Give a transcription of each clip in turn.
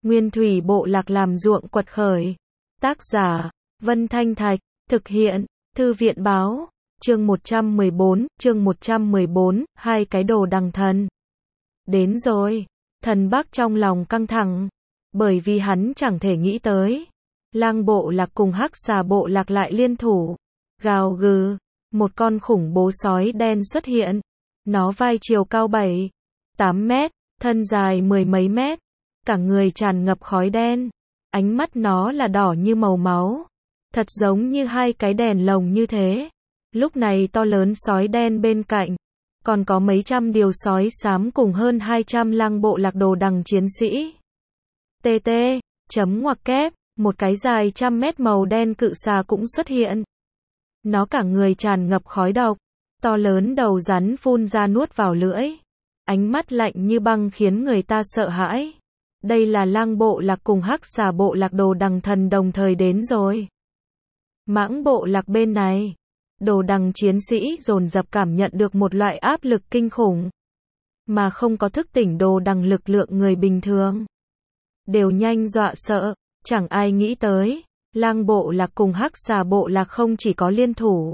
Nguyên thủy bộ lạc làm ruộng quật khởi. Tác giả, Vân Thanh Thạch, thực hiện, Thư viện báo, chương 114, hai cái đồ đằng thần. Đến rồi, thần Bắc trong lòng căng thẳng, bởi vì hắn chẳng thể nghĩ tới. Lang bộ lạc cùng Hắc Xà bộ lạc lại liên thủ. Gào gừ, một con khủng bố sói đen xuất hiện. Nó vai chiều cao 7-8 mét, thân dài mười mấy mét, cả người tràn ngập khói đen. Ánh mắt nó là đỏ như màu máu, thật giống như hai cái đèn lồng như thế. Lúc này to lớn sói đen bên cạnh, còn có mấy trăm điều sói xám cùng hơn 200 lang bộ lạc đồ đằng chiến sĩ. TT, chấm ngoặc kép, một cái dài trăm mét màu đen cự xà cũng xuất hiện. Nó cả người tràn ngập khói độc, to lớn đầu rắn phun ra nuốt vào lưỡi. Ánh mắt lạnh như băng khiến người ta sợ hãi. Đây là lang bộ lạc cùng Hắc Xà bộ lạc đồ đằng thần đồng thời đến rồi. Mãng bộ lạc bên này, đồ đằng chiến sĩ dồn dập cảm nhận được một loại áp lực kinh khủng, mà không có thức tỉnh đồ đằng lực lượng người bình thường đều nhanh dọa sợ. Chẳng ai nghĩ tới, lang bộ lạc cùng Hắc Xà bộ lạc không chỉ có liên thủ,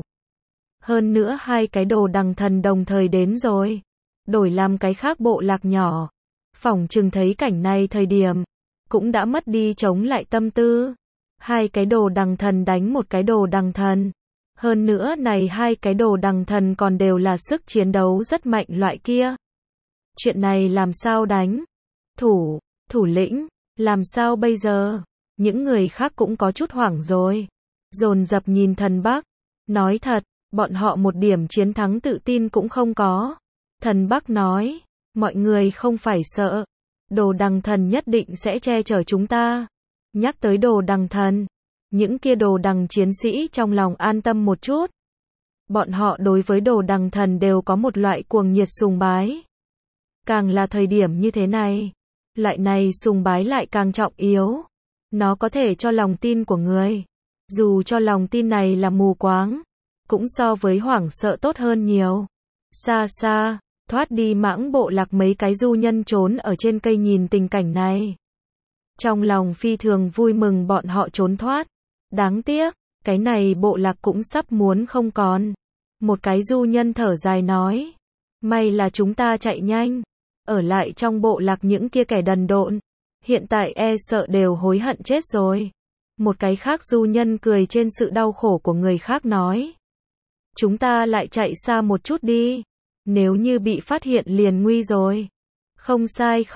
hơn nữa hai cái đồ đằng thần đồng thời đến rồi. Đổi làm cái khác bộ lạc nhỏ, phỏng chừng thấy cảnh này thời điểm cũng đã mất đi chống lại tâm tư. Hai cái đồ đằng thần đánh một cái đồ đằng thần, hơn nữa này hai cái đồ đằng thần còn đều là sức chiến đấu rất mạnh loại kia. Chuyện này làm sao đánh? Thủ lĩnh, làm sao bây giờ? Những người khác cũng có chút hoảng rồi, dồn dập nhìn thần Bắc. Nói thật, bọn họ một điểm chiến thắng tự tin cũng không có. Thần Bắc nói, mọi người không phải sợ, đồ đằng thần nhất định sẽ che chở chúng ta. Nhắc tới đồ đằng thần, những kia đồ đằng chiến sĩ trong lòng an tâm một chút. Bọn họ đối với đồ đằng thần đều có một loại cuồng nhiệt sùng bái. Càng là thời điểm như thế này, loại này sùng bái lại càng trọng yếu. Nó có thể cho lòng tin của người. Dù cho lòng tin này là mù quáng, cũng so với hoảng sợ tốt hơn nhiều. Xa xa, thoát đi mãng bộ lạc mấy cái du nhân trốn ở trên cây nhìn tình cảnh này. Trong lòng phi thường vui mừng bọn họ trốn thoát. Đáng tiếc, cái này bộ lạc cũng sắp muốn không còn. Một cái du nhân thở dài nói, may là chúng ta chạy nhanh. Ở lại trong bộ lạc những kia kẻ đần độn, hiện tại e sợ đều hối hận chết rồi. Một cái khác du nhân cười trên sự đau khổ của người khác nói, chúng ta lại chạy xa một chút đi. Nếu như bị phát hiện liền nguy rồi. Không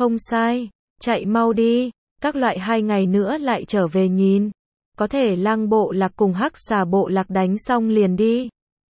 sai, chạy mau đi. Các loại 2 ngày nữa lại trở về nhìn. Có thể lang bộ lạc cùng Hắc Xà bộ lạc đánh xong liền đi.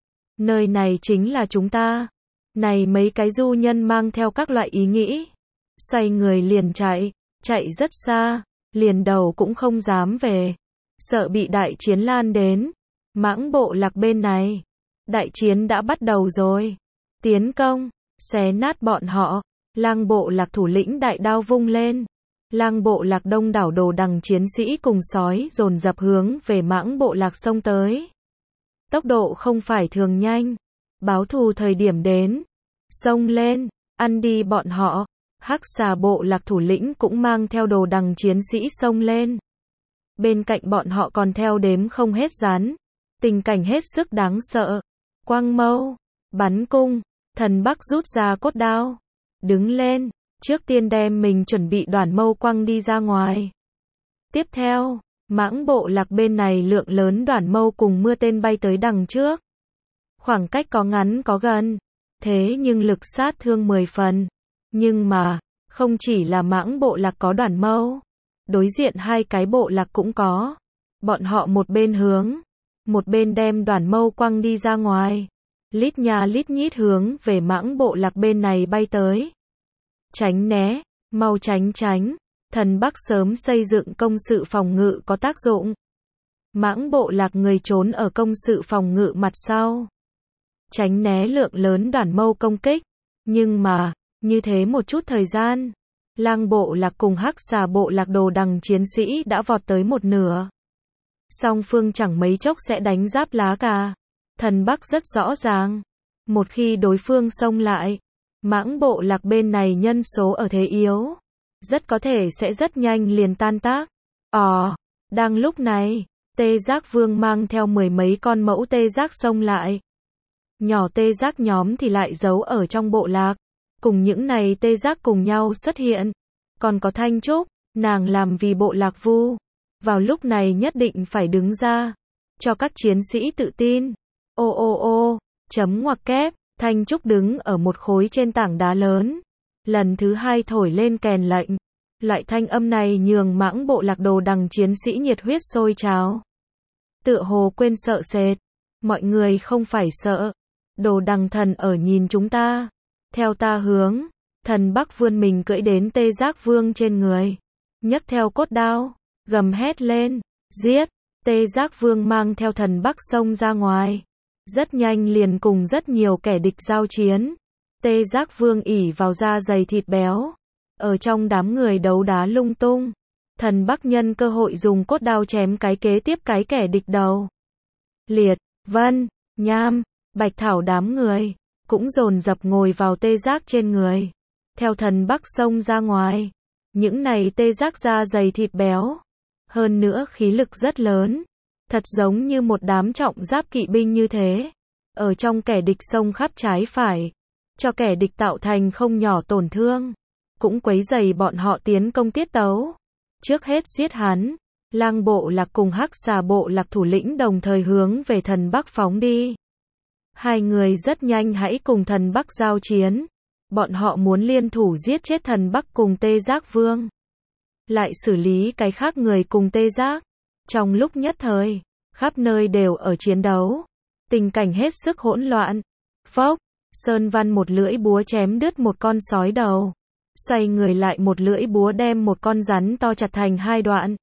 Nơi này chính là chúng ta. Này mấy cái du nhân mang theo các loại ý nghĩ, xoay người liền chạy rất xa, liền đầu cũng không dám về, sợ bị đại chiến lan đến. Mãng bộ lạc bên này, đại chiến đã bắt đầu rồi. Tiến công, xé nát bọn họ. Lang bộ lạc thủ lĩnh đại đao vung lên. Lang bộ lạc đông đảo đồ đằng chiến sĩ cùng sói dồn dập hướng về mãng bộ lạc xông tới. Tốc độ không phải thường nhanh. Báo thù thời điểm đến. Xông lên, ăn đi bọn họ. Hắc Xà bộ lạc thủ lĩnh cũng mang theo đồ đằng chiến sĩ xông lên. Bên cạnh bọn họ còn theo đếm không hết rắn. Tình cảnh hết sức đáng sợ. Quang mâu, bắn cung, thần Bắc rút ra cốt đao. Đứng lên, trước tiên đem mình chuẩn bị đoản mâu quăng đi ra ngoài. Tiếp theo, mãng bộ lạc bên này lượng lớn đoản mâu cùng mưa tên bay tới đằng trước. Khoảng cách có ngắn có gần, thế nhưng lực sát thương 10 phần. Nhưng mà, không chỉ là mãng bộ lạc có đoản mâu, đối diện hai cái bộ lạc cũng có. Bọn họ một bên hướng, một bên đem đoản mâu quăng đi ra ngoài. Lít nha lít nhít hướng về mãng bộ lạc bên này bay tới. Tránh né, mau tránh. Thần Bắc sớm xây dựng công sự phòng ngự có tác dụng. Mãng bộ lạc người trốn ở công sự phòng ngự mặt sau, tránh né lượng lớn đoản mâu công kích. Nhưng mà, như thế một chút thời gian, lang bộ lạc cùng Hắc Xà bộ lạc đồ đằng chiến sĩ đã vọt tới một nửa. Song phương chẳng mấy chốc sẽ đánh giáp lá cà. Thần Bắc rất rõ ràng, một khi đối phương xông lại, mãng bộ lạc bên này nhân số ở thế yếu, rất có thể sẽ rất nhanh liền tan tác. Đang lúc này, tê giác vương mang theo mười mấy con mẫu tê giác xông lại. Nhỏ tê giác nhóm thì lại giấu ở trong bộ lạc. Cùng những này tê giác cùng nhau xuất hiện. Còn có Thanh Trúc, nàng làm vì bộ lạc vu. Vào lúc này nhất định phải đứng ra. Cho các chiến sĩ tự tin. Chấm ngoặc kép, Thanh Trúc đứng ở một khối trên tảng đá lớn. Lần thứ hai thổi lên kèn lệnh. Loại thanh âm này nhường mãng bộ lạc đồ đằng chiến sĩ nhiệt huyết sôi trào. Tựa hồ quên sợ sệt. Mọi người không phải sợ. Đồ đằng thần ở nhìn chúng ta. Theo ta hướng. Thần Bắc vươn mình cưỡi đến tê giác vương trên người. Nhấc theo cốt đao. Gầm hét lên. Giết. Tê giác vương mang theo thần Bắc xông ra ngoài. Rất nhanh liền cùng rất nhiều kẻ địch giao chiến. Tê giác vương ỉ vào da dày thịt béo. Ở trong đám người đấu đá lung tung. Thần Bắc nhân cơ hội dùng cốt đao chém cái kế tiếp cái kẻ địch đầu. Liệt, Vân, Nham, Bạch Thảo đám người. Cũng dồn dập ngồi vào tê giác trên người. Theo thần Bắc xông ra ngoài. Những này tê giác da dày thịt béo. Hơn nữa khí lực rất lớn. Thật giống như một đám trọng giáp kỵ binh như thế. Ở trong kẻ địch xông khắp trái phải. Cho kẻ địch tạo thành không nhỏ tổn thương. Cũng quấy rầy bọn họ tiến công tiết tấu. Trước hết giết hắn. Lang bộ lạc cùng Hắc Xà bộ lạc thủ lĩnh đồng thời hướng về thần Bắc phóng đi. Hai người rất nhanh hãy cùng thần Bắc giao chiến. Bọn họ muốn liên thủ giết chết thần Bắc cùng tê giác vương. Lại xử lý cái khác người cùng tê giác. Trong lúc nhất thời, khắp nơi đều ở chiến đấu. Tình cảnh hết sức hỗn loạn. Phốc, Sơn Văn một lưỡi búa chém đứt một con sói đầu. Xoay người lại một lưỡi búa đem một con rắn to chặt thành hai đoạn.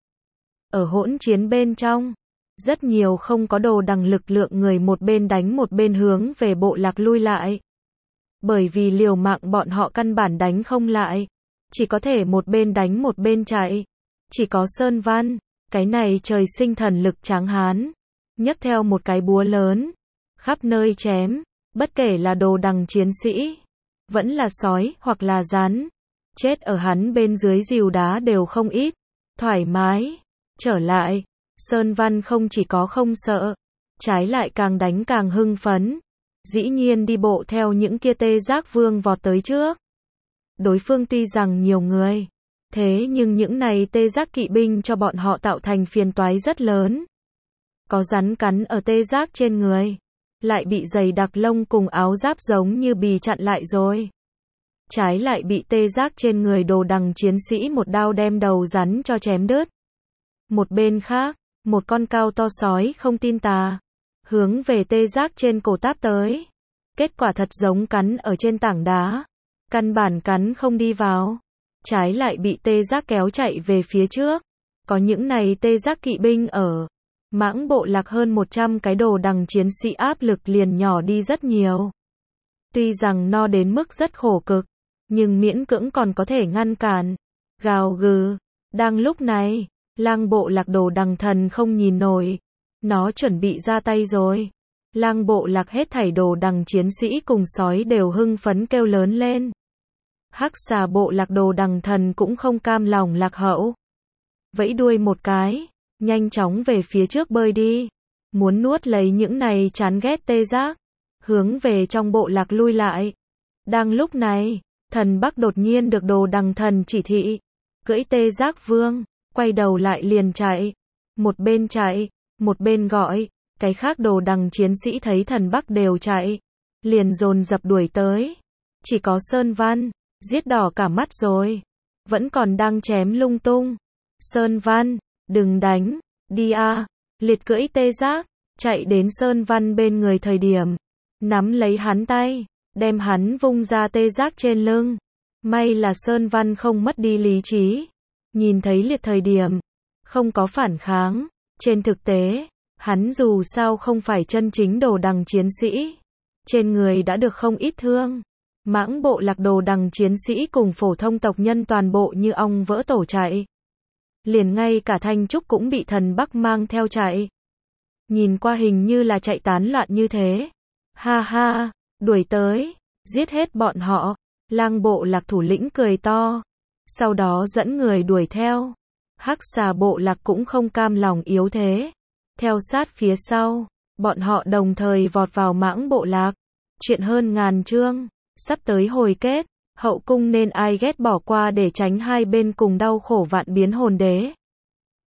Ở hỗn chiến bên trong, rất nhiều không có đồ đằng lực lượng người một bên đánh một bên hướng về bộ lạc lui lại. Bởi vì liều mạng bọn họ căn bản đánh không lại. Chỉ có thể một bên đánh một bên chạy. Chỉ có Sơn Văn, cái này trời sinh thần lực tráng hán. Nhấc theo một cái búa lớn. Khắp nơi chém, bất kể là đồ đằng chiến sĩ. Vẫn là sói hoặc là rắn. Chết ở hắn bên dưới rìu đá đều không ít. Thoải mái. Trở lại. Sơn Văn không chỉ có không sợ. Trái lại càng đánh càng hưng phấn. Dĩ nhiên đi bộ theo những kia tê giác vương vọt tới trước. Đối phương tuy rằng nhiều người. Thế nhưng những này tê giác kỵ binh cho bọn họ tạo thành phiền toái rất lớn. Có rắn cắn ở tê giác trên người. Lại bị dày đặc lông cùng áo giáp giống như bì chặn lại rồi. Trái lại bị tê giác trên người đồ đằng chiến sĩ một đao đem đầu rắn cho chém đứt. Một bên khác, một con cao to sói không tin tà. Hướng về tê giác trên cổ táp tới. Kết quả thật giống cắn ở trên tảng đá. Căn bản cắn không đi vào. Trái lại bị tê giác kéo chạy về phía trước. Có những này tê giác kỵ binh ở. Mãng bộ lạc hơn 100 cái đồ đằng chiến sĩ áp lực liền nhỏ đi rất nhiều. Tuy rằng no đến mức rất khổ cực. Nhưng miễn cưỡng còn có thể ngăn cản. Gào gừ. Đang lúc này, lang bộ lạc đồ đằng thần không nhìn nổi. Nó chuẩn bị ra tay rồi. Lang bộ lạc hết thảy đồ đằng chiến sĩ cùng sói đều hưng phấn kêu lớn lên. Hắc Xà bộ lạc đồ đằng thần cũng không cam lòng lạc hậu. Vẫy đuôi một cái, nhanh chóng về phía trước bơi đi. Muốn nuốt lấy những này chán ghét tê giác. Hướng về trong bộ lạc lui lại. Đang lúc này, thần Bắc đột nhiên được đồ đằng thần chỉ thị. Cưỡi tê giác vương, quay đầu lại liền chạy. Một bên gọi. Cái khác đồ đằng chiến sĩ thấy thần Bắc đều chạy. Liền dồn dập đuổi tới. Chỉ có Sơn Văn, giết đỏ cả mắt rồi. Vẫn còn đang chém lung tung. Sơn Văn, đừng đánh, đi a. Liệt cưỡi tê giác, chạy đến Sơn Văn bên người thời điểm. Nắm lấy hắn tay, đem hắn vung ra tê giác trên lưng. May là Sơn Văn không mất đi lý trí. Nhìn thấy liệt thời điểm, không có phản kháng. Trên thực tế, hắn dù sao không phải chân chính đồ đằng chiến sĩ. Trên người đã được không ít thương. Mãng bộ lạc đồ đằng chiến sĩ cùng phổ thông tộc nhân toàn bộ như ong vỡ tổ chạy. Liền ngay cả Thanh Trúc cũng bị thần Bắc mang theo chạy. Nhìn qua hình như là chạy tán loạn như thế. Ha ha, đuổi tới, giết hết bọn họ. Lang bộ lạc thủ lĩnh cười to. sau đó dẫn người đuổi theo. Hắc xà bộ lạc cũng không cam lòng yếu thế, theo sát phía sau, bọn họ đồng thời vọt vào Mãng bộ lạc. Chuyện hơn ngàn chương, sắp tới hồi kết, hậu cung nên ai ghét bỏ qua để tránh hai bên cùng đau khổ vạn biến hồn đế.